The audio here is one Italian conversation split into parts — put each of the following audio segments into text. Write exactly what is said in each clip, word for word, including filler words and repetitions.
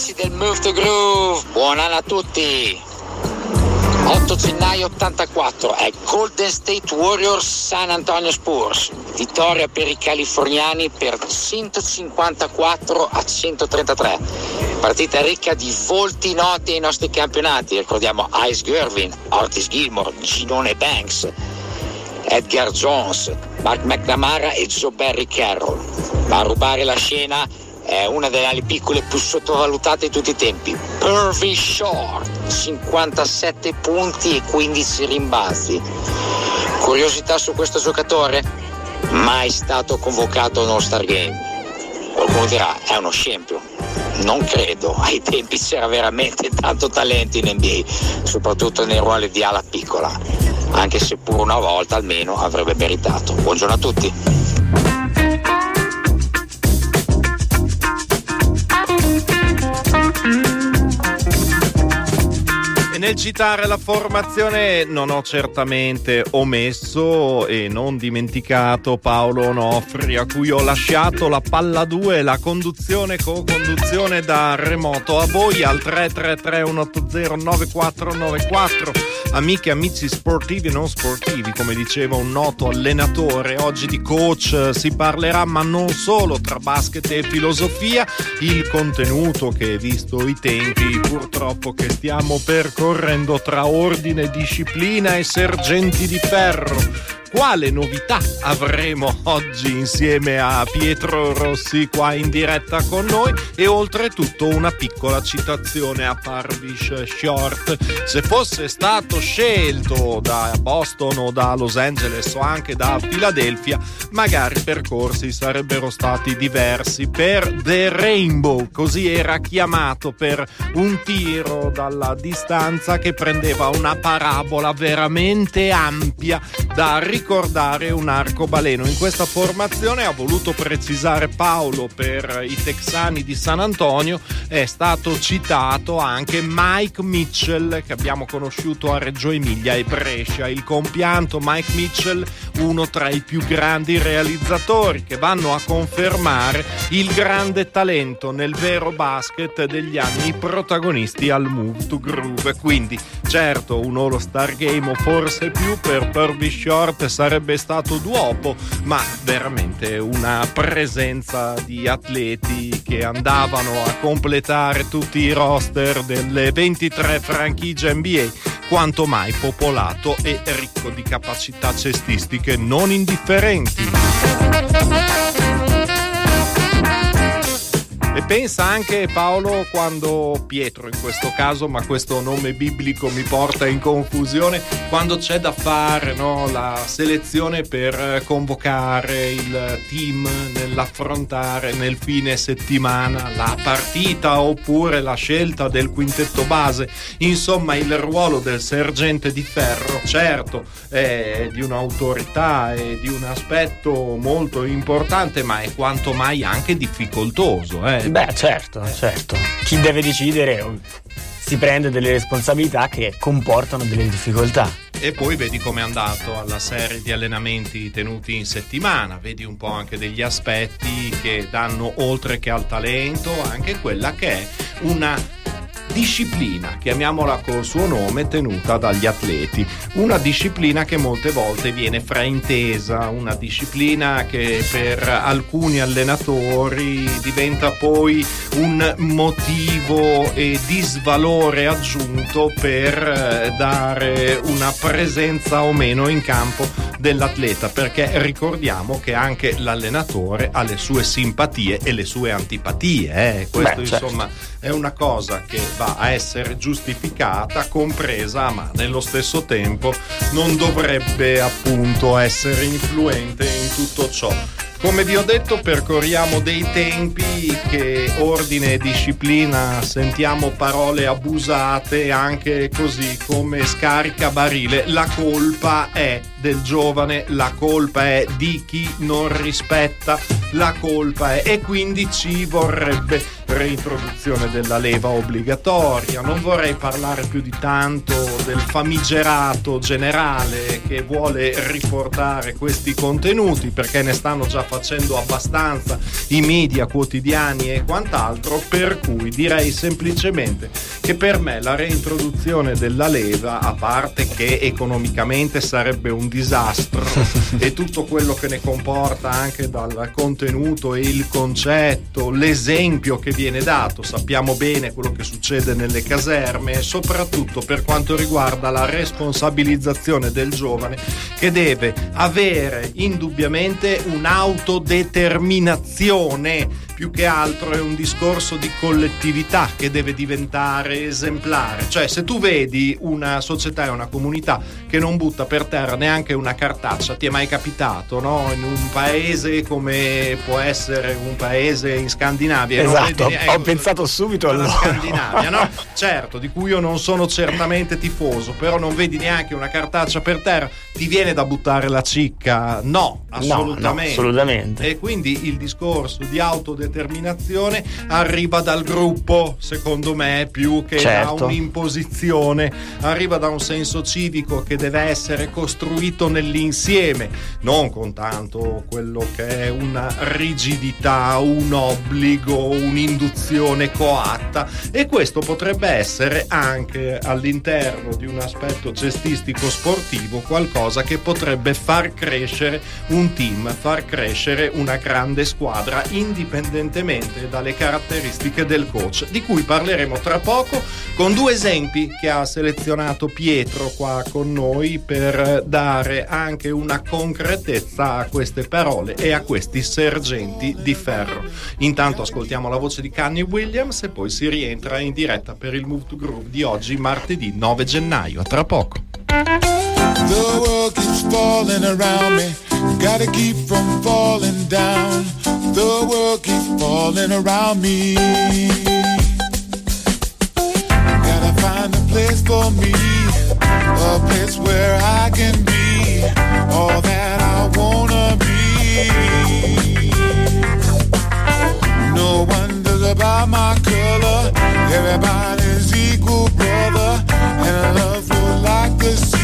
amici del Move to Groove, buon anno a tutti. otto gennaio ottantaquattro è Golden State Warriors San Antonio Spurs, vittoria per i californiani per centocinquantaquattro a centotrentatré, partita ricca di volti noti ai nostri campionati, ricordiamo Ice Gervin, Otis Gilmore, Ginone Banks, Edgar Jones, Mark McNamara e Joe Barry Carroll. Ma a rubare la scena è una delle ali piccole più sottovalutate di tutti i tempi, Purvis Short, cinquantasette punti e quindici rimbalzi. Curiosità su questo giocatore? Mai stato convocato a uno All-Star Game. Qualcuno dirà, è uno scempio. Non credo, ai tempi c'era veramente tanto talento in N B A, soprattutto nei ruoli di ala piccola, anche se pure una volta almeno avrebbe meritato. Buongiorno a tutti. Nel citare la formazione non ho certamente omesso e non dimenticato Paolo Onofri, a cui ho lasciato la palla due, la conduzione co-conduzione da remoto. A voi al tre tre tre uno otto zero nove quattro nove quattro. Amiche e amici sportivi e non sportivi, come diceva un noto allenatore, oggi di coach si parlerà, ma non solo, tra basket e filosofia. Il contenuto che, visto i tempi purtroppo che stiamo percorrendo tra ordine, disciplina e sergenti di ferro, quale novità avremo oggi insieme a Pietro Rossi qua in diretta con noi, e oltretutto una piccola citazione a Purvis Short. Se fosse stato scelto da Boston o da Los Angeles o anche da Philadelphia, magari i percorsi sarebbero stati diversi. Per The Rainbow, così era chiamato, per un tiro dalla distanza che prendeva una parabola veramente ampia da ricordare un arcobaleno. In questa formazione, ha voluto precisare Paolo, per i texani di San Antonio è stato citato anche Mike Mitchell, che abbiamo conosciuto a Reggio Emilia e Brescia. Il compianto Mike Mitchell, uno tra i più grandi realizzatori, che vanno a confermare il grande talento nel vero basket degli anni protagonisti al Move to Groove. Quindi certo un All-Star Game o forse più per Purvis Short sarebbe stato d'uopo, ma veramente una presenza di atleti che andavano a completare tutti i roster delle ventitré franchigie N B A, quanto mai popolato e ricco di capacità cestistiche non indifferenti. E pensa anche Paolo, quando Pietro in questo caso, ma questo nome biblico mi porta in confusione, quando c'è da fare, no, la selezione per convocare il team nell'affrontare nel fine settimana la partita oppure la scelta del quintetto base, insomma il ruolo del sergente di ferro certo è di un'autorità e di un aspetto molto importante, ma è quanto mai anche difficoltoso, eh. Beh, certo, certo. Chi deve decidere si prende delle responsabilità che comportano delle difficoltà. E poi vedi com'è andato alla serie di allenamenti tenuti in settimana, vedi un po' anche degli aspetti che danno, oltre che al talento, anche quella che è una disciplina, chiamiamola col suo nome, tenuta dagli atleti. Una disciplina che molte volte viene fraintesa, una disciplina che per alcuni allenatori diventa poi un motivo e disvalore aggiunto per dare una presenza o meno in campo dell'atleta, perché ricordiamo che anche l'allenatore ha le sue simpatie e le sue antipatie, eh? Questo Beh, certo. Insomma è una cosa che va a essere giustificata, compresa, ma nello stesso tempo non dovrebbe appunto essere influente in tutto ciò. Come vi ho detto, percorriamo dei tempi che ordine e disciplina sentiamo parole abusate, anche così come scaricabarile. La colpa è del giovane, la colpa è di chi non rispetta, la colpa è, e quindi ci vorrebbe reintroduzione della leva obbligatoria. Non vorrei parlare più di tanto del famigerato generale che vuole riportare questi contenuti, perché ne stanno già facendo abbastanza i media quotidiani e quant'altro, per cui direi semplicemente che per me la reintroduzione della leva, a parte che economicamente sarebbe un disastro e tutto quello che ne comporta anche dal contenuto e il concetto, l'esempio che viene dato, sappiamo bene quello che succede nelle caserme, e soprattutto per quanto riguarda la responsabilizzazione del giovane, che deve avere indubbiamente un'autodeterminazione. Più che altro è un discorso di collettività che deve diventare esemplare. Cioè, se tu vedi una società e una comunità che non butta per terra neanche una cartaccia, ti è mai capitato, no? In un paese come può essere un paese in Scandinavia. Esatto, non vedi, ho ecco, pensato subito alla Scandinavia, no? Certo, di cui io non sono certamente tifoso, però non vedi neanche una cartaccia per terra, ti viene da buttare la cicca? No, assolutamente. No, no, assolutamente. E quindi il discorso di autodeterminazione arriva dal gruppo, secondo me, più che certo. da un'imposizione, arriva da un senso civico che deve essere costruito nell'insieme, non con tanto quello che è una rigidità, un obbligo, un'induzione coatta. E questo potrebbe essere anche all'interno di un aspetto cestistico sportivo qualcosa che potrebbe far crescere un team, far crescere una grande squadra, indipendentemente dalle caratteristiche del coach, di cui parleremo tra poco con due esempi che ha selezionato Pietro qua con noi per dare anche una concretezza a queste parole e a questi sergenti di ferro. Intanto ascoltiamo la voce di Kanye Williams e poi si rientra in diretta per il Move to Groove di oggi, martedì nove gennaio. A tra poco. The world keeps falling around me, gotta keep from falling down. The world keeps falling around me, gotta find a place for me, a place where I can be all that I wanna be. No wonders about my color, everybody's equal brother, and I love you like the sea.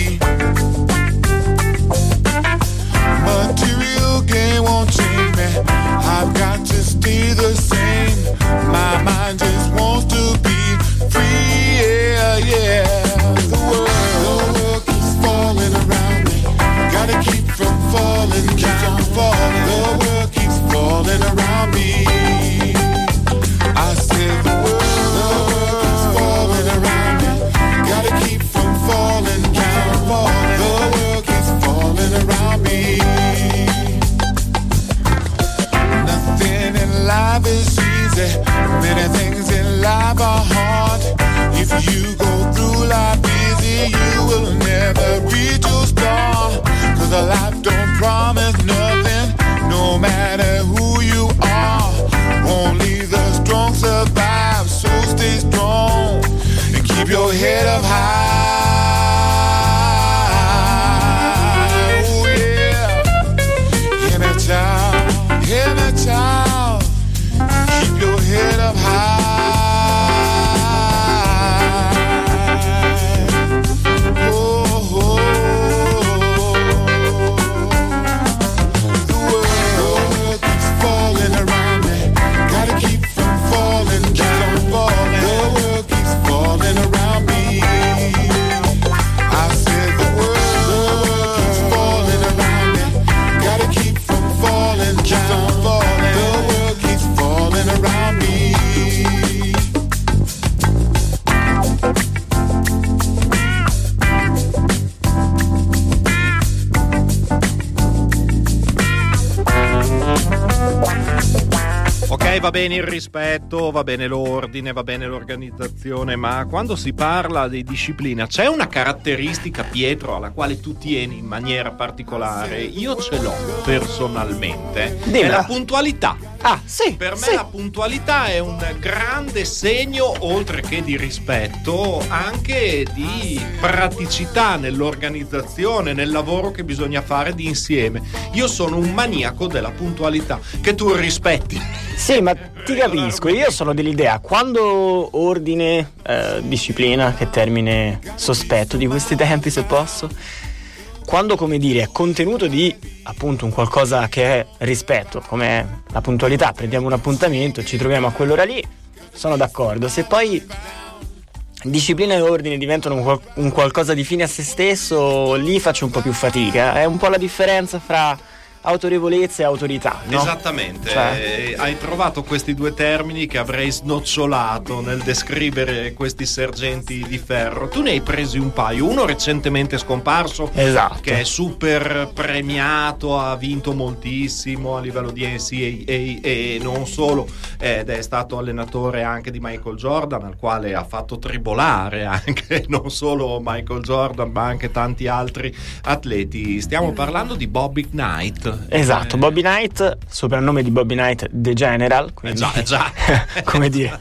Material game won't change me, I've got to stay the same. My mind just wants to be free, yeah, yeah. The world, the world keeps falling around me, gotta keep from falling, keep from falling. The world keeps falling around me. I said the world, the world keeps falling around me, gotta keep from falling, keep from falling. The world keeps falling around me. Nothing in life is easy, many things in life are hard. If you go through life easy, you will never reach your star. Cause a life don't promise nothing, no matter who you are. Only the strong survive, so stay strong and keep your head up high. Oh yeah, hear me child, hear me child, keep your head up high. Oh, oh, oh. The world keeps falling around me, gotta keep from falling, keep from falling. The world keeps falling around me. I said the world, the world keeps falling around me, gotta keep from falling, keep from falling. The world keeps falling around me. Ok, va bene il rispetto, va bene l'ordine, va bene l'organizzazione, ma quando si parla di disciplina c'è una caratteristica, Pietro, alla quale tu tieni in maniera particolare. Io ce l'ho personalmente, Dimmi. è la puntualità. Ah, sì. Per me sì. la puntualità è un grande segno, oltre che di rispetto, anche di praticità nell'organizzazione, nel lavoro che bisogna fare di insieme. Io sono un maniaco della puntualità, che tu rispetti. Sì, ma ti capisco, io sono dell'idea, quando ordine, eh, disciplina, che termine sospetto di questi tempi se posso, quando, come dire, è contenuto di appunto un qualcosa che è rispetto, come la puntualità, prendiamo un appuntamento, ci troviamo a quell'ora lì, sono d'accordo. Se poi disciplina e ordine diventano un, qual- un qualcosa di fine a se stesso, lì faccio un po' più fatica. È un po' la differenza fra autorevolezza e autorità, no? Esattamente, Cioè... eh, hai trovato questi due termini che avrei snocciolato nel descrivere questi sergenti di ferro. Tu ne hai presi un paio, uno recentemente scomparso, esatto, che è super premiato, ha vinto moltissimo a livello di N C A A e non solo, ed è stato allenatore anche di Michael Jordan, al quale ha fatto tribolare anche non solo Michael Jordan ma anche tanti altri atleti. Stiamo parlando di Bobby Knight. Esatto, eh. Bobby Knight, soprannome di Bobby Knight The General, quindi, eh già, eh già. come dire,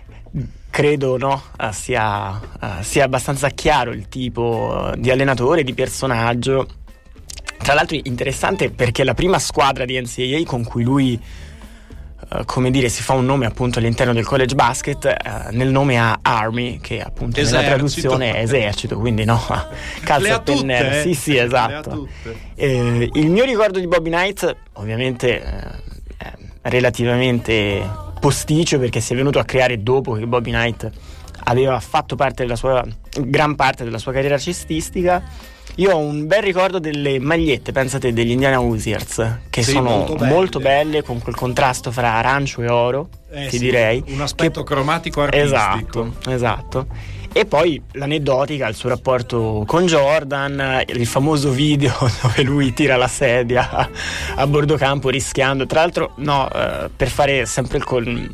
credo no, sia, uh, sia abbastanza chiaro il tipo di allenatore, di personaggio. Tra l'altro interessante perché la prima squadra di N C A A con cui lui Uh, come dire, si fa un nome appunto all'interno del college basket, uh, nel nome ha Army, che appunto esercito. Nella traduzione è esercito, quindi no, calza a pennello. Eh? Sì, sì, esatto. Eh, il mio ricordo di Bobby Knight, ovviamente, eh, è relativamente posticcio, perché si è venuto a creare dopo che Bobby Knight aveva fatto parte della sua gran parte della sua carriera cestistica. Io ho un bel ricordo delle magliette, pensate, degli Indiana Hoosiers, che sì, sono molto belle. molto belle, con quel contrasto fra arancio e oro, eh, ti sì, direi. un aspetto che... cromatico artistico. Esatto, esatto. E poi l'aneddotica, il suo rapporto con Jordan, il famoso video dove lui tira la sedia a, a bordo campo rischiando, tra l'altro no, eh, per fare sempre il, col,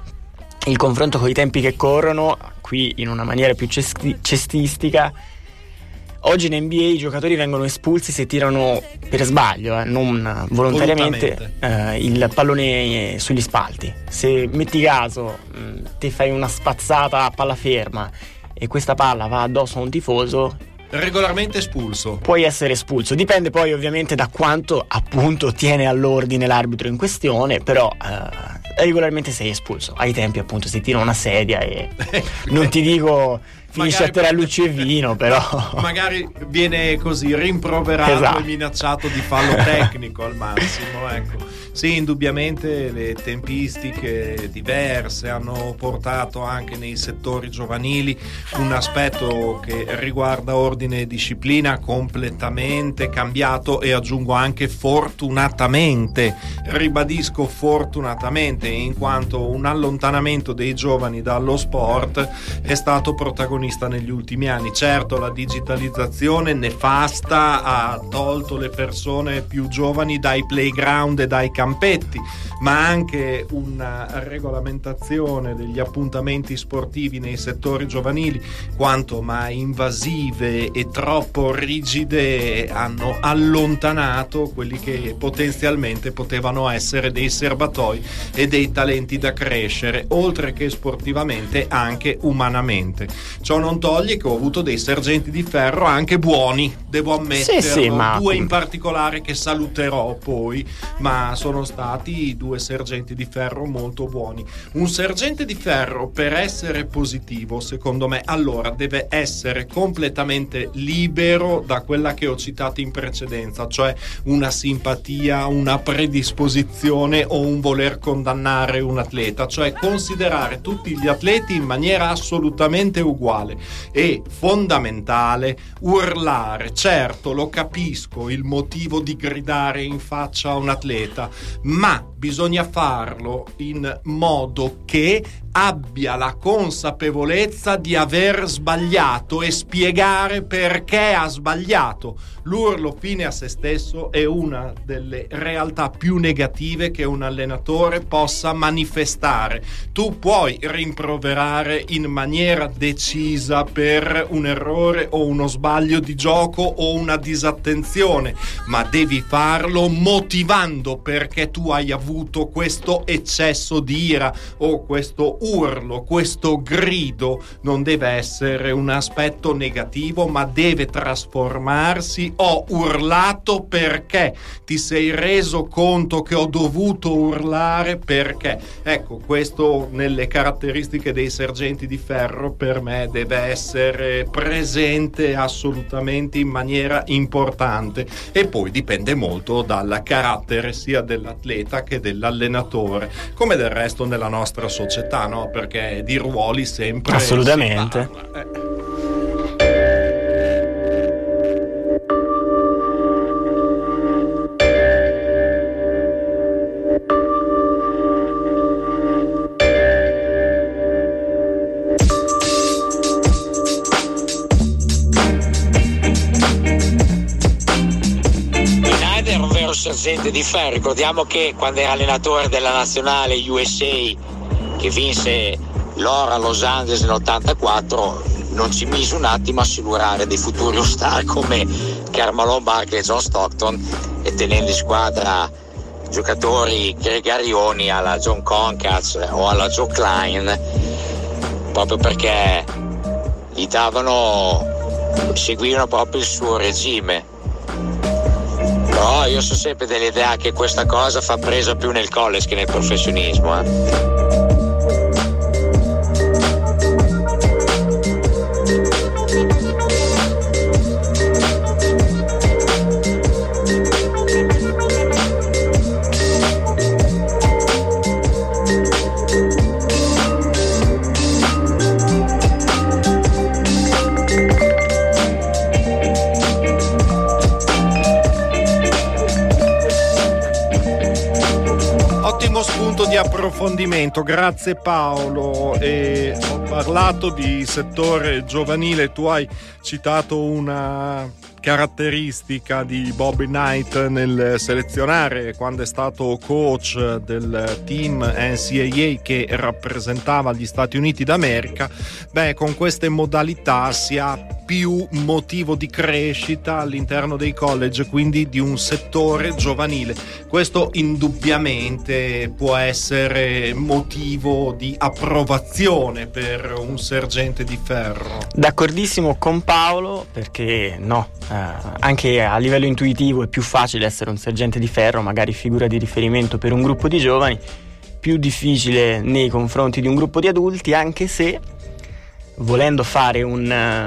il confronto con i tempi che corrono, qui in una maniera più cesti- cestistica. Oggi in N B A i giocatori vengono espulsi se tirano per sbaglio, eh, non volontariamente, eh, il pallone sugli spalti. Se metti caso mh, ti fai una spazzata a palla ferma e questa palla va addosso a un tifoso, regolarmente espulso. Puoi essere espulso, dipende poi ovviamente da quanto appunto tiene all'ordine l'arbitro in questione, però eh, regolarmente sei espulso. Ai tempi appunto si tira una sedia e non ti dico finisce a terrallucci e vino, però magari viene così rimproverato, esatto, e minacciato di fallo tecnico al massimo, ecco. Sì, indubbiamente le tempistiche diverse hanno portato anche nei settori giovanili un aspetto che riguarda ordine e disciplina completamente cambiato, e aggiungo anche fortunatamente, ribadisco fortunatamente, in quanto un allontanamento dei giovani dallo sport è stato protagonista negli ultimi anni. Certo, la digitalizzazione nefasta ha tolto le persone più giovani dai playground e dai campetti, ma anche una regolamentazione degli appuntamenti sportivi nei settori giovanili quanto mai invasive e troppo rigide hanno allontanato quelli che potenzialmente potevano essere dei serbatoi e dei talenti da crescere, oltre che sportivamente anche umanamente. Ciò non toglie che ho avuto dei sergenti di ferro anche buoni, devo ammetterlo, sì, sì, ma... due in particolare che saluterò poi, ma sono stati due sergenti di ferro molto buoni. Un sergente di ferro, per essere positivo, secondo me, allora deve essere completamente libero da quella che ho citato in precedenza, cioè una simpatia, una predisposizione o un voler condannare un atleta, cioè considerare tutti gli atleti in maniera assolutamente uguale. È fondamentale urlare, certo, lo capisco il motivo di gridare in faccia a un atleta, ma bisogna farlo in modo che abbia la consapevolezza di aver sbagliato e spiegare perché ha sbagliato. L'urlo fine a se stesso è una delle realtà più negative che un allenatore possa manifestare. Tu puoi rimproverare in maniera decisa improvvisa per un errore o uno sbaglio di gioco o una disattenzione, ma devi farlo motivando perché tu hai avuto questo eccesso di ira o questo urlo, questo grido. Non deve essere un aspetto negativo, ma deve trasformarsi: ho urlato perché ti sei reso conto che ho dovuto urlare perché. Ecco, questo nelle caratteristiche dei sergenti di ferro per me deve essere presente assolutamente in maniera importante, e poi dipende molto dal carattere sia dell'atleta che dell'allenatore, come del resto nella nostra società, no? Perché di ruoli sempre assolutamente. Eh. Sergente di ferro. Ricordiamo che quando era allenatore della nazionale U S A, che vinse l'oro a Los Angeles nell'ottantaquattro, non ci mise un attimo a silurare dei futuri all-star come Carmelo Barkley e John Stockton, e tenendo in squadra giocatori gregarioni alla John Concath o alla Joe Klein, proprio perché gli davano, seguivano proprio il suo regime. Però io so sempre dell'idea che questa cosa fa presa più nel college che nel professionismo, eh. Di approfondimento, grazie Paolo. E ho parlato di settore giovanile, tu hai citato una caratteristica di Bobby Knight nel selezionare, quando è stato coach del team N C A A che rappresentava gli Stati Uniti d'America. Beh, con queste modalità si ha più motivo di crescita all'interno dei college, quindi di un settore giovanile. Questo indubbiamente può essere motivo di approvazione per un sergente di ferro. D'accordissimo con Paolo, perché no, eh, anche a livello intuitivo è più facile essere un sergente di ferro, magari figura di riferimento per un gruppo di giovani, più difficile nei confronti di un gruppo di adulti, anche se volendo fare un,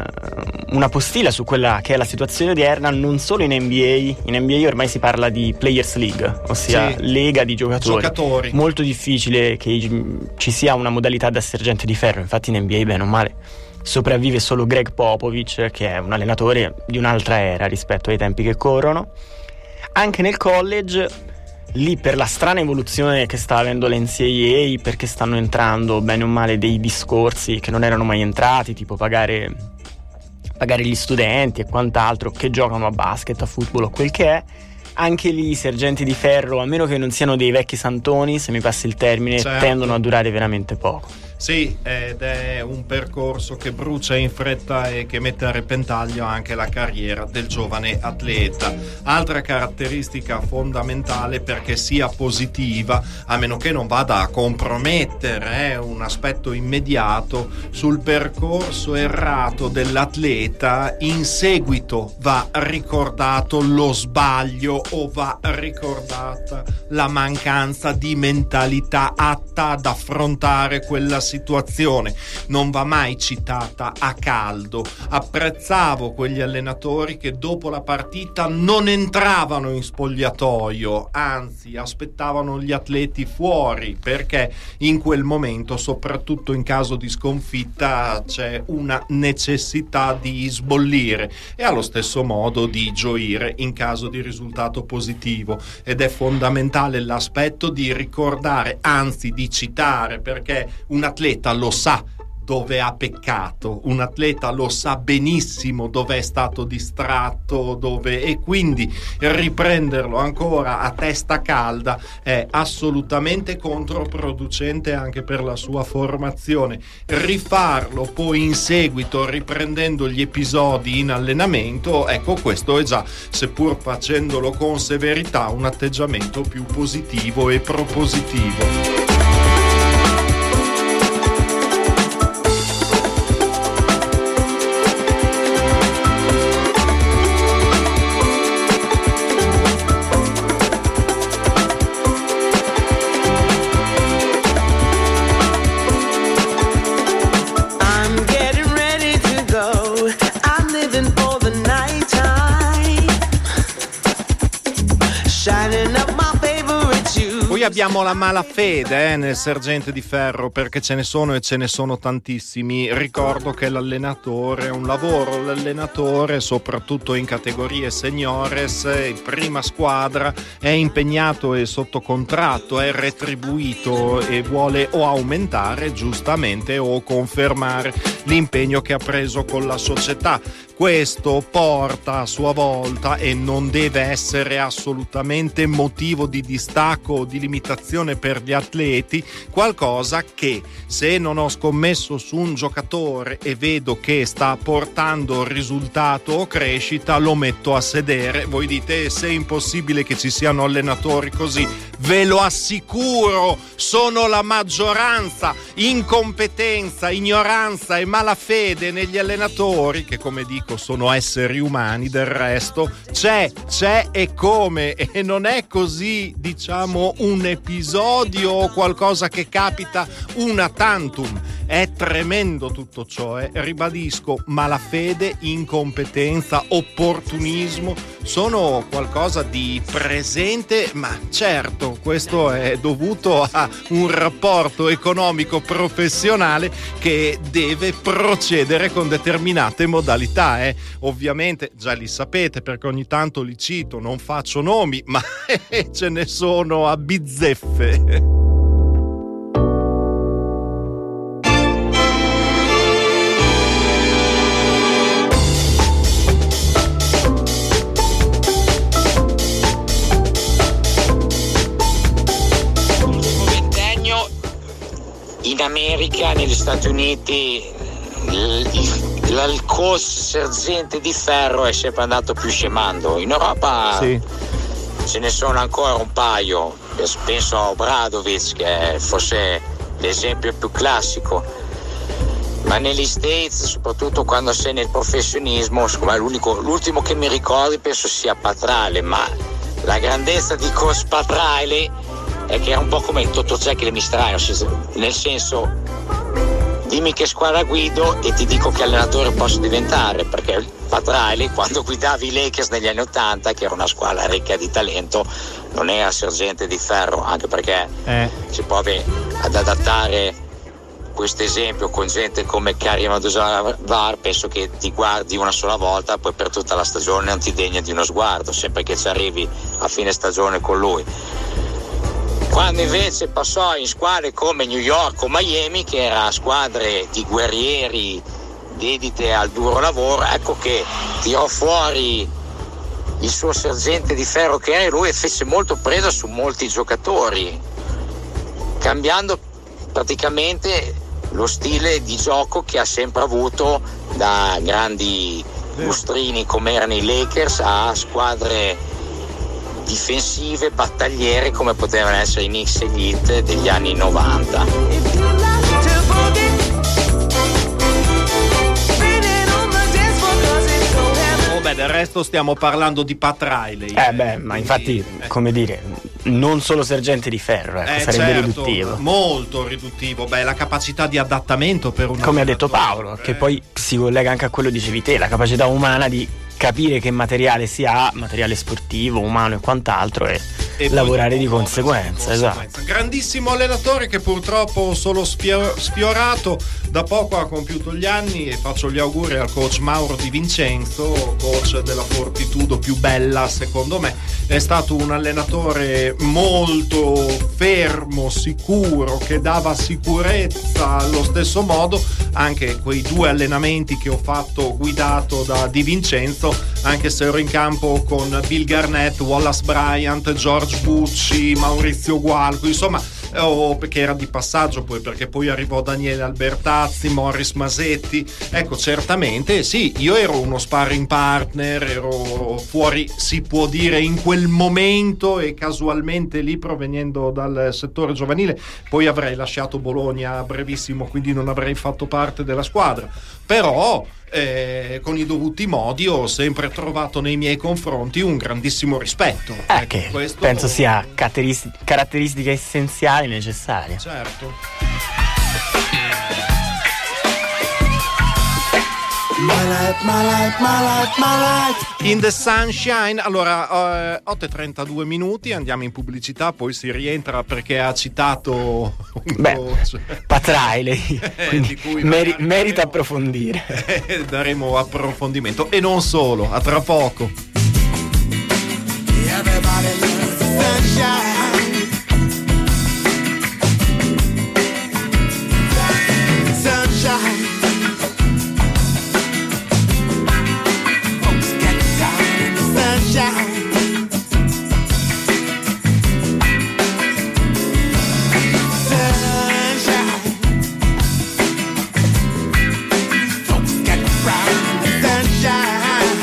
una postilla su quella che è la situazione odierna, non solo in N B A, in N B A ormai si parla di Players League, ossia sì, lega di giocatori. giocatori. Molto difficile che ci sia una modalità da sergente di ferro, infatti in N B A bene o male sopravvive solo Greg Popovich, che è un allenatore di un'altra era rispetto ai tempi che corrono. Anche nel college, lì per la strana evoluzione che sta avendo l'N C A A, perché stanno entrando bene o male dei discorsi che non erano mai entrati, tipo pagare pagare gli studenti e quant'altro che giocano a basket, a football o quel che è. Anche lì i sergenti di ferro, a meno che non siano dei vecchi santoni, se mi passi il termine, certo, tendono a durare veramente poco. Sì, ed è un percorso che brucia in fretta e che mette a repentaglio anche la carriera del giovane atleta. Altra caratteristica fondamentale perché sia positiva, a meno che non vada a compromettere eh, un aspetto immediato sul percorso errato dell'atleta, in seguito va ricordato lo sbaglio o va ricordata la mancanza di mentalità atta ad affrontare quella situazione. Non va mai citata a caldo. Apprezzavo quegli allenatori che dopo la partita non entravano in spogliatoio, anzi aspettavano gli atleti fuori, perché in quel momento, soprattutto in caso di sconfitta, c'è una necessità di sbollire e allo stesso modo di gioire in caso di risultato positivo. Ed è fondamentale l'aspetto di ricordare, anzi di citare, perché un atleta lo sa dove ha peccato, un atleta lo sa benissimo dove è stato distratto, dove, e quindi riprenderlo ancora a testa calda è assolutamente controproducente anche per la sua formazione. Rifarlo poi in seguito riprendendo gli episodi in allenamento, ecco, questo è già, seppur facendolo con severità, un atteggiamento più positivo e propositivo. Abbiamo la malafede eh, nel sergente di ferro, perché ce ne sono e ce ne sono tantissimi. Ricordo che l'allenatore è un lavoro, l'allenatore soprattutto in categorie seniores, in prima squadra, è impegnato e sotto contratto, è retribuito e vuole o aumentare giustamente o confermare l'impegno che ha preso con la società. Questo porta a sua volta, e non deve essere assolutamente motivo di distacco o di limitazione per gli atleti, qualcosa che, se non ho scommesso su un giocatore e vedo che sta portando risultato o crescita, lo metto a sedere. Voi dite, se è impossibile che ci siano allenatori così, ve lo assicuro, sono la maggioranza. Incompetenza, ignoranza e malafede negli allenatori, che come dico sono esseri umani, del resto c'è, c'è e come, e non è così, diciamo, un episodio o qualcosa che capita una tantum. È tremendo tutto ciò, eh. Ribadisco, malafede, incompetenza, opportunismo sono qualcosa di presente, ma certo questo è dovuto a un rapporto economico professionale che deve procedere con determinate modalità, eh. Ovviamente già li sapete, perché ogni tanto li cito, non faccio nomi, ma ce ne sono a bizzeffe. In America, negli Stati Uniti, il coach sergente di ferro è sempre andato più scemando. In Europa sì, ce ne sono ancora un paio. Penso a Obradovic, che è forse l'esempio più classico. Ma negli States, soprattutto quando sei nel professionismo, l'unico, l'ultimo che mi ricordi penso sia Patrale, ma la grandezza di coach Patrale è che era un po' come il Totocek e Mistraio, nel senso, dimmi che squadra guido e ti dico che allenatore posso diventare, perché Patrale, quando guidavi i Lakers negli anni ottanta, che era una squadra ricca di talento, non era sergente di ferro, anche perché eh. si può ad adattare questo esempio con gente come Karim Abdul-Jabbar, penso che ti guardi una sola volta, poi per tutta la stagione non ti degna di uno sguardo, sempre che ci arrivi a fine stagione con lui. Quando invece passò in squadre come New York o Miami, che erano squadre di guerrieri dedite al duro lavoro, ecco che tirò fuori il suo sergente di ferro che era lui e fece molto presa su molti giocatori, cambiando praticamente lo stile di gioco che ha sempre avuto, da grandi lustrini come erano i Lakers a squadre difensive, battagliere come potevano essere i Knicks e gli Heat degli anni novanta. Oh beh, del resto stiamo parlando di Pat Riley. Eh beh, ma infatti, come dire, non solo sergente di ferro, ecco, eh, sarebbe certo, riduttivo. Molto riduttivo. Beh, la capacità di adattamento per un come ha detto Paolo, eh. che poi si collega anche a quello che dicevi te, la capacità umana di capire che materiale si ha, materiale sportivo, umano e quant'altro, e, e lavorare di conseguenza, esatto. Grandissimo allenatore che purtroppo solo sfiorato, da poco ha compiuto gli anni, e faccio gli auguri al coach Mauro Di Vincenzo, coach della Fortitudo più bella secondo me. È stato un allenatore molto fermo, sicuro, che dava sicurezza allo stesso modo, anche quei due allenamenti che ho fatto guidato da Di Vincenzo, anche se ero in campo con Bill Garnett, Wallace Bryant, George Bucci, Maurizio Gualco, insomma, oh, perché era di passaggio poi, perché poi arrivò Daniele Albertazzi, Morris Masetti. Ecco, certamente sì, io ero uno sparring partner, ero fuori, si può dire, in quel momento, e casualmente lì, provenendo dal settore giovanile. Poi avrei lasciato Bologna a brevissimo, quindi non avrei fatto parte della squadra, però Eh, con i dovuti modi ho sempre trovato nei miei confronti un grandissimo rispetto. Eh, ecco, che questo penso sia caratteristi- caratteristiche essenziali, necessarie. Certo. My life, my life, my life, my life. In the Sunshine. Allora, eh, otto e trentadue minuti, andiamo in pubblicità, poi si rientra perché ha citato un Beh, coach. Patrai lei, quindi meri- merita approfondire. Eh, daremo approfondimento, e non solo, a tra poco. Everybody loves the sunshine. Sunshine. Folks get down in the sunshine. Sunshine. Folks get brown in the sunshine.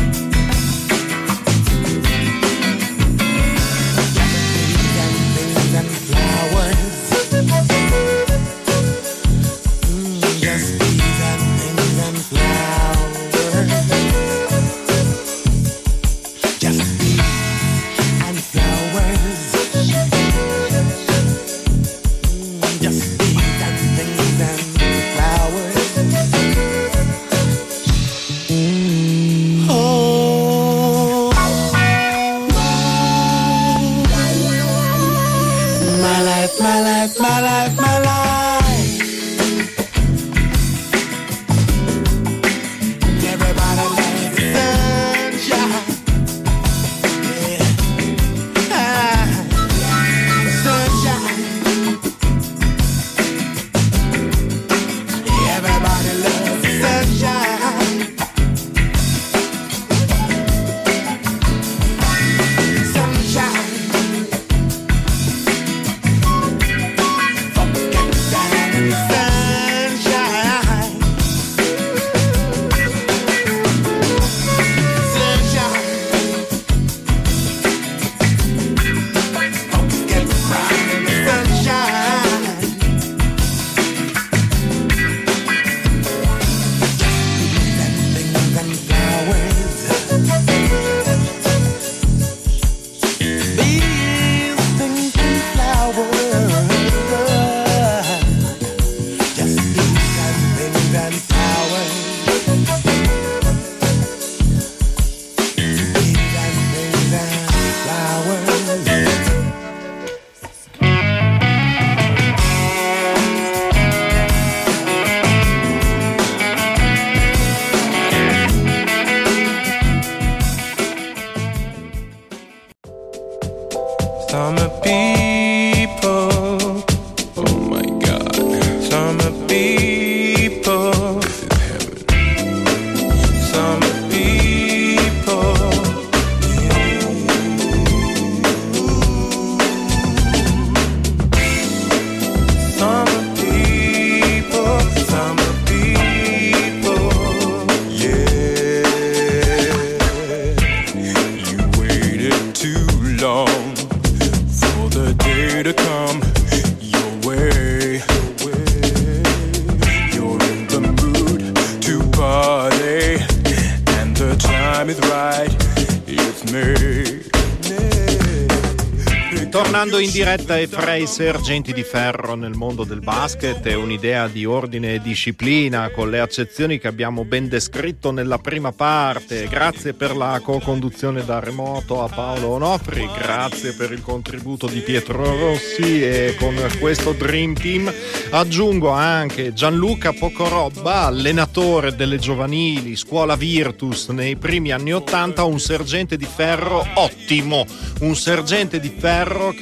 Tornando in diretta e fra i sergenti di ferro nel mondo del basket, è un'idea di ordine e disciplina con le accezioni che abbiamo ben descritto nella prima parte. Grazie per la co-conduzione da remoto a Paolo Onofri, grazie per il contributo di Pietro Rossi, e con questo Dream Team aggiungo anche Gianluca Pocorobba, allenatore delle giovanili Scuola Virtus nei primi anni ottanta, un sergente di ferro ottimo, un sergente di ferro che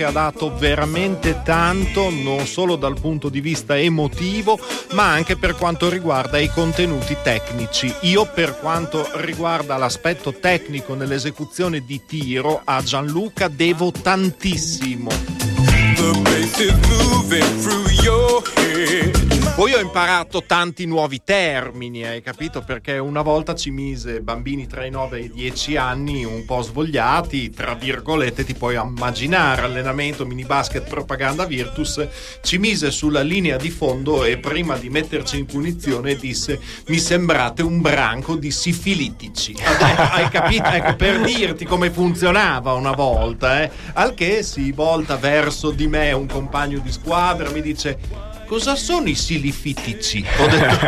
ha dato veramente tanto, non solo dal punto di vista emotivo, ma anche per quanto riguarda i contenuti tecnici. Io, per quanto riguarda l'aspetto tecnico nell'esecuzione di Tiro, a Gianluca devo tantissimo. The bass is moving through your head. Poi ho imparato tanti nuovi termini, hai capito? Perché una volta ci mise bambini tra i nove e i dieci anni un po' svogliati, tra virgolette, ti puoi immaginare, allenamento, mini basket, propaganda Virtus, ci mise sulla linea di fondo e prima di metterci in punizione disse: mi sembrate un branco di sifilitici. Hai capito? Ecco, per dirti come funzionava una volta, eh? Al che si volta verso di me un compagno di squadra, mi dice: cosa sono i silifitici? Ho detto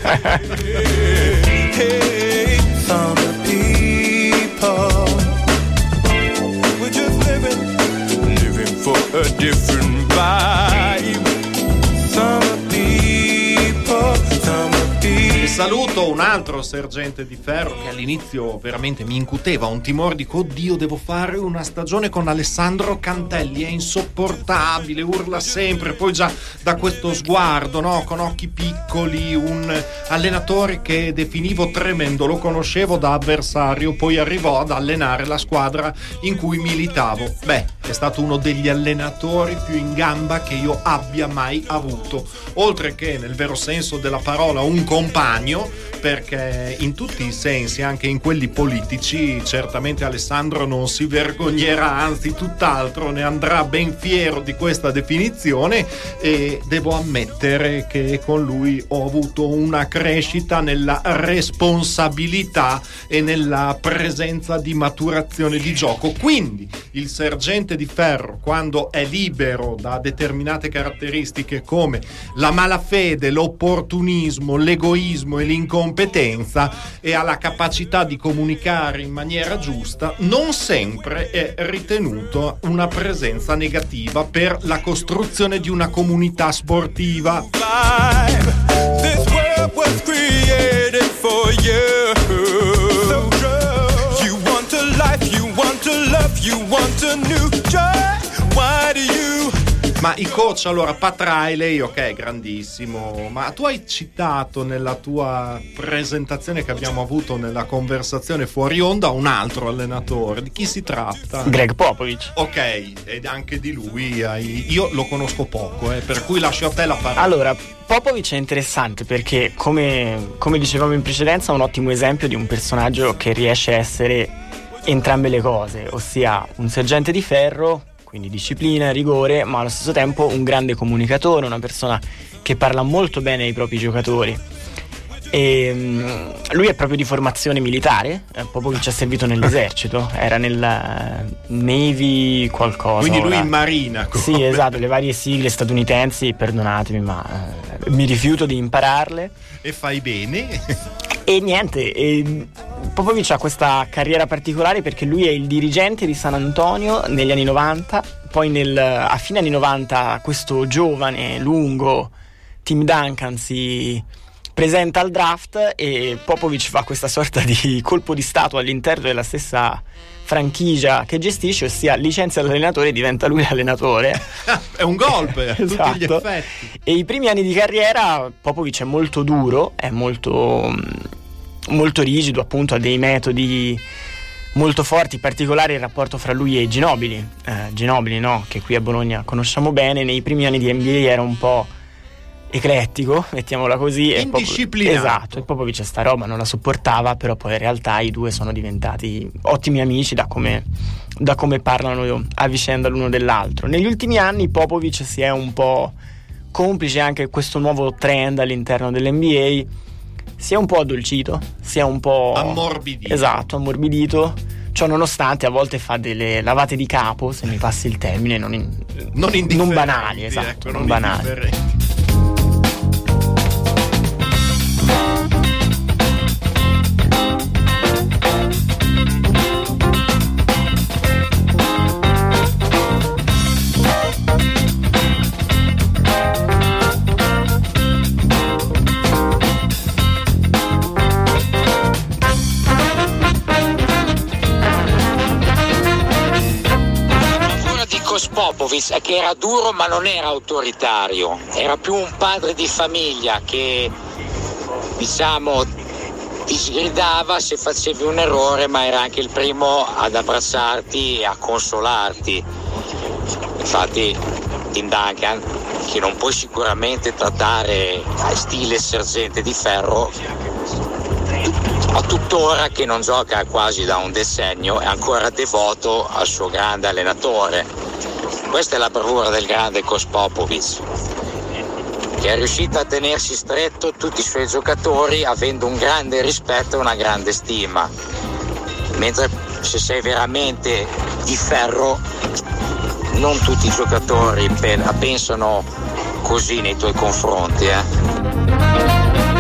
Hey, some people, we're just living, living for a different vibe. Some people, some people. saluto un altro sergente di ferro che all'inizio veramente mi incuteva un timore, dico: oddio, devo fare una stagione con Alessandro Cantelli, è insopportabile, urla sempre, poi già da questo sguardo, no, con occhi piccoli, un allenatore che definivo tremendo, lo conoscevo da avversario, poi arrivò ad allenare la squadra in cui militavo. Beh, è stato uno degli allenatori più in gamba che io abbia mai avuto, oltre che nel vero senso della parola un compagno, perché in tutti i sensi, anche in quelli politici, certamente Alessandro non si vergognerà, anzi tutt'altro, ne andrà ben fiero di questa definizione, e devo ammettere che con lui ho avuto una crescita nella responsabilità e nella presenza di maturazione di gioco. Quindi il sergente di ferro, quando è libero da determinate caratteristiche come la malafede, l'opportunismo, l'egoismo e l'incompetenza, e ha la capacità di comunicare in maniera giusta, non sempre è ritenuto una presenza negativa per la costruzione di una comunità sportiva. This world was created for you. So true. You want a life, you want a love, you want a new joy. Why do you? Ma i coach, allora, Pat Riley, ok, grandissimo, ma tu hai citato nella tua presentazione che abbiamo avuto nella conversazione fuori onda un altro allenatore. Di chi si tratta? Greg Popovich. Ok, ed anche di lui hai... io lo conosco poco, eh, per cui lascio a te la parola. Allora, Popovich è interessante perché, come, come dicevamo in precedenza, è un ottimo esempio di un personaggio che riesce a essere entrambe le cose, ossia un sergente di ferro, quindi disciplina, rigore, ma allo stesso tempo un grande comunicatore, una persona che parla molto bene ai propri giocatori. E, um, lui è proprio di formazione militare, eh, Popovich è servito nell'esercito, era nel uh, Navy qualcosa. Quindi lui ora. in marina. Come. Sì, esatto, le varie sigle statunitensi, perdonatemi, ma uh, mi rifiuto di impararle. E fai bene. E niente, e Popovich ha questa carriera particolare perché lui è il dirigente di San Antonio negli anni novanta, poi nel, a fine anni novanta questo giovane, lungo Tim Duncan si presenta al draft e Popovich fa questa sorta di colpo di stato all'interno della stessa franchigia che gestisce, ossia licenzia l'allenatore e diventa lui l'allenatore. È un golpe a esatto. tutti gli effetti. E i primi anni di carriera Popovich è molto duro, è molto molto rigido, appunto, ha dei metodi molto forti, in particolare il rapporto fra lui e Ginobili eh, Ginobili, no? Che qui a Bologna conosciamo bene. Nei primi anni di N B A era un po' eclettico, mettiamola così, indisciplinato. Esatto, e Popovich sta roba non la sopportava, però poi in realtà i due sono diventati ottimi amici da come, da come parlano a vicenda l'uno dell'altro. Negli ultimi anni Popovich si è un po' complice anche questo nuovo trend all'interno dell'N B A, si è un po' addolcito, si è un po' ammorbidito. Esatto, ammorbidito. Ciò nonostante a volte fa delle lavate di capo, se mi passi il termine, non, in, non, non banali, esatto, ecco, non, non banali. Popovich Popovic, che era duro ma non era autoritario, era più un padre di famiglia che, diciamo, ti sgridava se facevi un errore, ma era anche il primo ad abbracciarti e a consolarti. Infatti Tim Duncan, che non puoi sicuramente trattare a stile sergente di ferro, a tuttora che non gioca quasi da un decennio, è ancora devoto al suo grande allenatore. Questa è la bravura del grande coach Popovic, che è riuscito a tenersi stretto tutti i suoi giocatori avendo un grande rispetto e una grande stima, mentre se sei veramente di ferro non tutti i giocatori pensano così nei tuoi confronti, eh.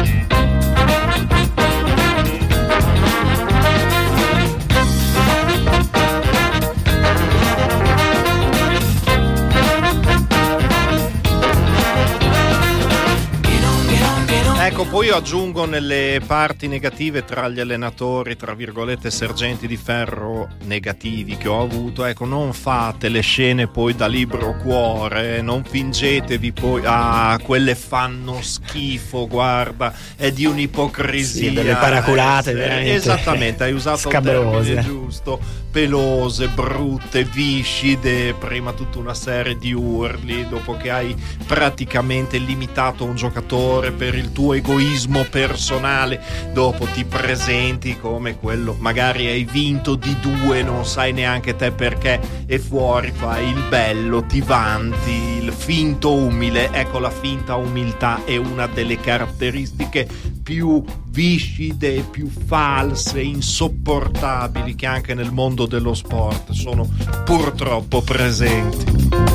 Ecco, poi io aggiungo nelle parti negative tra gli allenatori, tra virgolette, sergenti di ferro negativi che ho avuto, ecco, non fate le scene poi da libro cuore, non fingetevi poi, ah, quelle fanno schifo, guarda, è di un'ipocrisia. Sì, delle paraculate, eh, veramente. Esattamente, hai usato il termine giusto, pelose, brutte, viscide, prima tutta una serie di urli, dopo che hai praticamente limitato un giocatore per il tuo egoismo personale, dopo ti presenti come quello, magari hai vinto di due, non sai neanche te perché, e fuori fai il bello, ti vanti, il finto umile. Ecco, la finta umiltà è una delle caratteristiche più viscide, più false, insopportabili che anche nel mondo dello sport sono purtroppo presenti.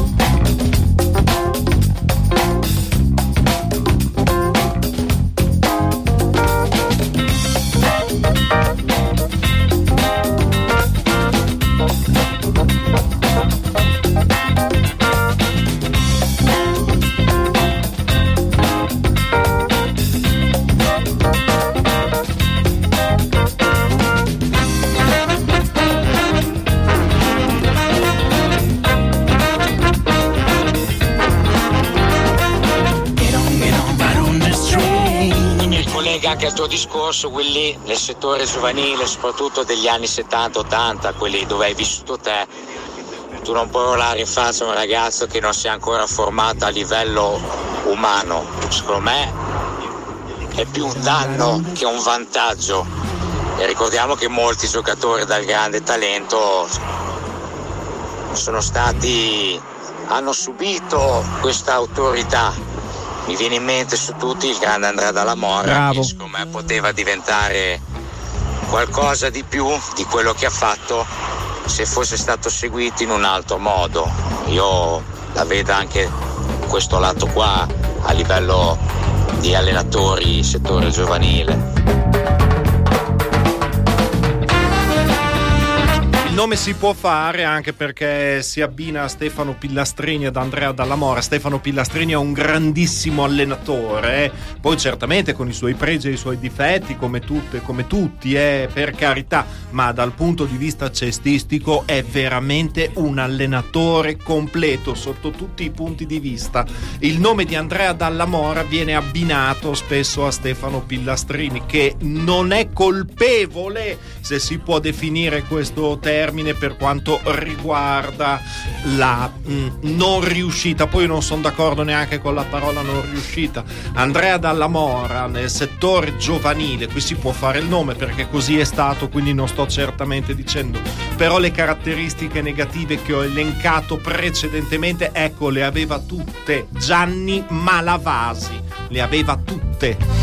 Anche al tuo discorso, Willy, nel settore giovanile, soprattutto degli anni settanta ottanta, quelli dove hai vissuto te, tu non puoi urlare in faccia a un ragazzo che non si è ancora formato a livello umano. Secondo me è più un danno che un vantaggio, e ricordiamo che molti giocatori dal grande talento sono stati, hanno subito questa autorità. Mi viene in mente su tutti il grande Andrea Dalla Mora, Bravo. che secondo me poteva diventare qualcosa di più di quello che ha fatto se fosse stato seguito in un altro modo. Io la vedo anche questo lato qua a livello di allenatori, settore giovanile. Il nome si può fare anche perché si abbina a Stefano Pillastrini ed Andrea Dalla Mora. Stefano Pillastrini è un grandissimo allenatore, eh? Poi certamente con i suoi pregi e i suoi difetti, come tutte, come tutti, eh, per carità, ma dal punto di vista cestistico è veramente un allenatore completo sotto tutti i punti di vista. Il nome di Andrea Dalla Mora viene abbinato spesso a Stefano Pillastrini, che non è colpevole, se si può definire questo termine, per quanto riguarda la mh, non riuscita. Poi non sono d'accordo neanche con la parola non riuscita. Andrea Dalla Mora nel settore giovanile, qui si può fare il nome perché così è stato, quindi non sto certamente dicendo, però le caratteristiche negative che ho elencato precedentemente, ecco, le aveva tutte Gianni Malavasi, le aveva tutte.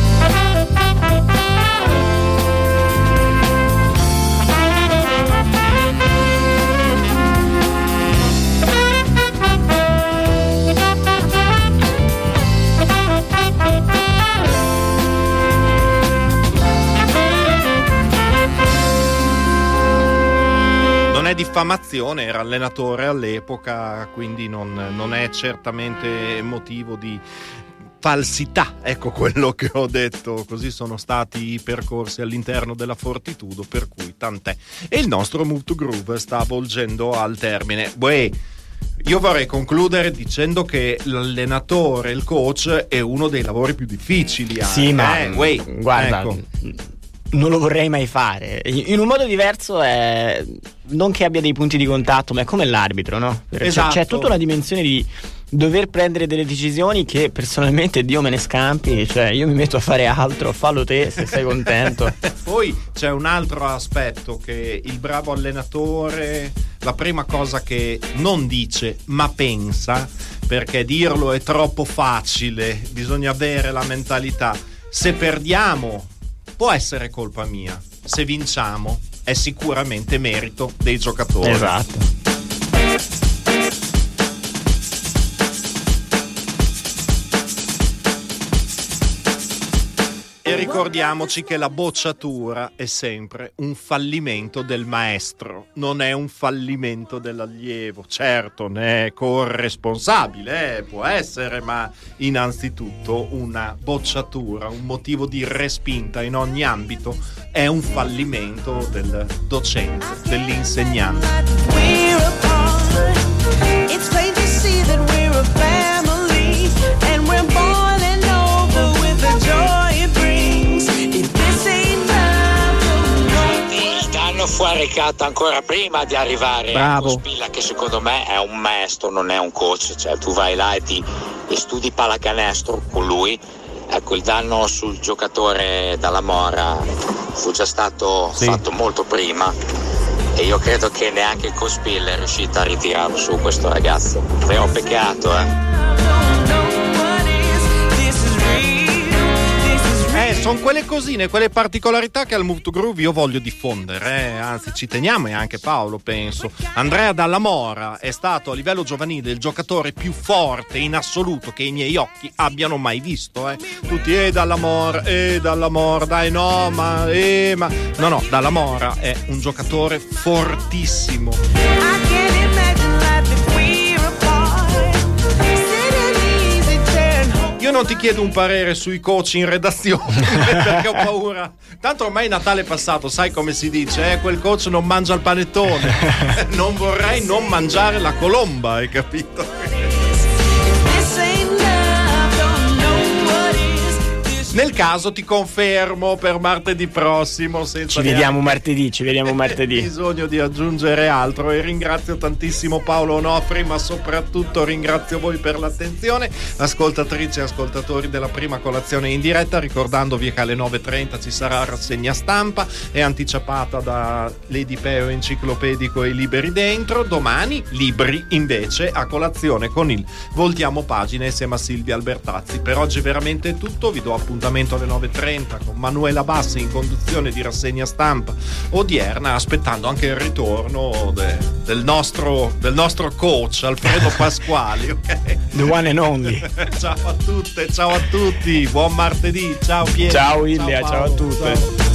Non è diffamazione, era allenatore all'epoca, quindi non, non è certamente motivo di falsità, ecco quello che ho detto. Così sono stati i percorsi all'interno della Fortitudo, per cui tant'è. E il nostro Move to Groove sta volgendo al termine. Beh, Io vorrei concludere dicendo che l'allenatore, il coach, è uno dei lavori più difficili. Sì, anche, ma eh? Wait, guarda, ecco. non lo vorrei mai fare. In un modo diverso è non che abbia dei punti di contatto, ma è come l'arbitro, no? Esatto. C'è, c'è tutta una dimensione di dover prendere delle decisioni che personalmente Dio me ne scampi, cioè io mi metto a fare altro, fallo te se sei contento. Poi c'è un altro aspetto, che il bravo allenatore, la prima cosa che non dice ma pensa, perché dirlo è troppo facile, bisogna avere la mentalità: se perdiamo può essere colpa mia, se vinciamo è sicuramente merito dei giocatori. Esatto. E ricordiamoci che la bocciatura è sempre un fallimento del maestro, non è un fallimento dell'allievo. Certo, ne è corresponsabile, eh, può essere, ma innanzitutto una bocciatura, un motivo di respinta in ogni ambito, è un fallimento del docente, dell'insegnante. It's plain to see that we're a family and we're born and over with the joy it brings. If this ain't love, Il danno fu arrecato ancora prima di arrivare Bravo. a Cospilla, che secondo me è un maestro, non è un coach. Cioè tu vai là e, ti, e studi pallacanestro con lui. Ecco, il danno sul giocatore dalla Mora fu già stato Sì. fatto molto prima, e io credo che neanche il Cospilla è riuscito a ritirarlo su questo ragazzo. Vero peccato, eh. don't know what is. This is real. This is real. Eh, sono quelle cosine, quelle particolarità che al Move to Groove io voglio diffondere, eh. Anzi ci teniamo, e anche Paolo penso. Andrea Dalla Mora è stato a livello giovanile il giocatore più forte in assoluto che i miei occhi abbiano mai visto, eh. Tutti, eh Dalla Mora, eh Dalla Mora, dai no, ma, eh ma... No, no, Dalla Mora è un giocatore fortissimo. I can't imagine life if we're apart. Sit easy, turn home. Io non ti chiedo un parere sui coach in redazione perché ho paura. Tanto ormai è Natale passato, sai come si dice, eh? Quel coach non mangia il panettone. Non vorrei non mangiare la colomba, hai capito? This ain't love, don't know what is. This Nel caso ti confermo per martedì prossimo, senza Ci vediamo neanche martedì, ci vediamo martedì. bisogno di aggiungere altro. E ringrazio tantissimo Paolo Onofri, ma soprattutto ringrazio voi per l'attenzione, ascoltatrici e ascoltatori della Prima Colazione in diretta, ricordandovi che alle nove e trenta ci sarà rassegna stampa, è anticipata da Lady Peo Enciclopedico e Liberi Dentro. Domani libri invece a colazione con il Voltiamo Pagina insieme a Silvia Albertazzi. Per oggi è veramente tutto, vi do appuntamento alle nove e trenta con Manuela Bassi in conduzione di rassegna stampa odierna, aspettando anche il ritorno de, del, nostro, del nostro coach Alfredo Pasquali, ok? The one and only. Ciao a tutte, ciao a tutti, buon martedì, ciao Piero, Ciao Illia, ciao a Paolo, tutte. ciao.